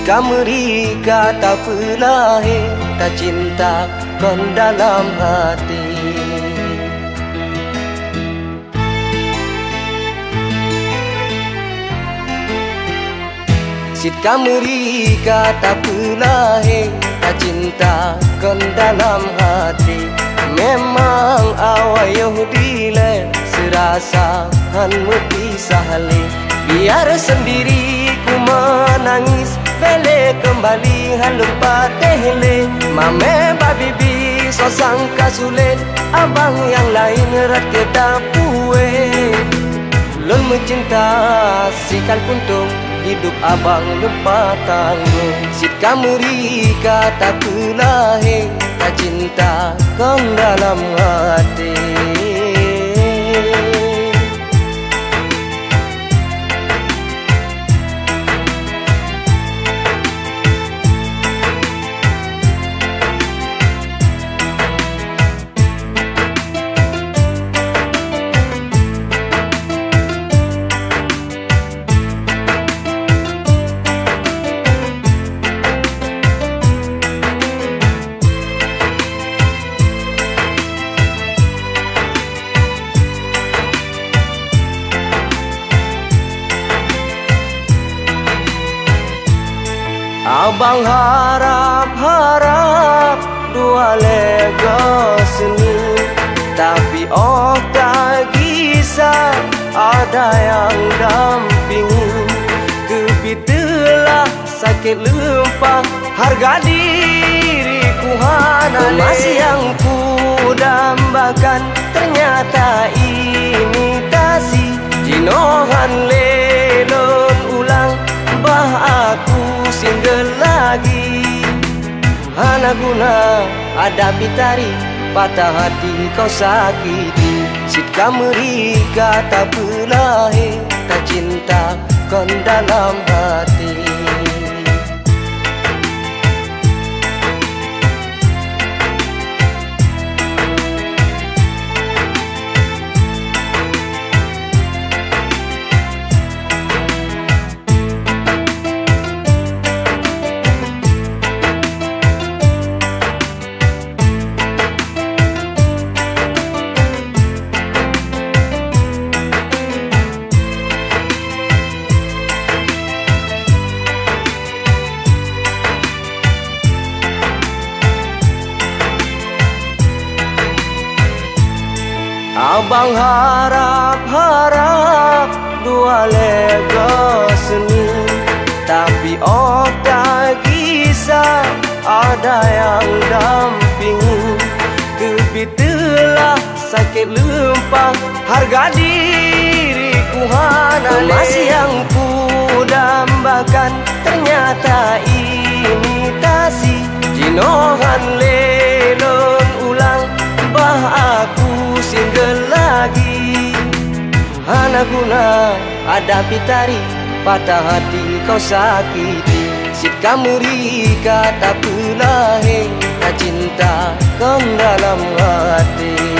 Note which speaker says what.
Speaker 1: Kameri kata pelahe, tak cinta kon dalam hati. Sit kameri kata pelahe, tak cinta kon dalam hati. Memang awal Yahudi le, serasa han pisah le. Biar sendiri ku menangis, bele kembali han lupa tehle. Mame babibi so sangka sulit, abang yang lain rat kita pue. Lun mencinta sikal puntung, hidup abang lupa tanggung. Sit kameri kata pelahe, tak cinta kon dalam hati. Abang harap-harap dua lega seni, tapi oh tak kisah ada yang dampingi. Kepitelah sakit lempah, harga diriku hana masih yang ku dambakan, ternyata imitasi. Jinohan lelon ulang, bah aku single lagi. Hana guna ada pitari, patah hati kau sakiti. Sit kameri kata pelahe, tak cinta kon dalam hati. Abang harap-harap dua lega seni, tapi oh tak kisah ada yang dampingi. Kepitelah sakit lempah, harga diriku hana masih yang ku dambakan, ternyata imitasi. Jinohan lelon ulang, bah aku single lagi. Hana guna ada pitari, patah hati kau sakiti. Sit kameri kata pelahe, tak cinta kon dalam hati.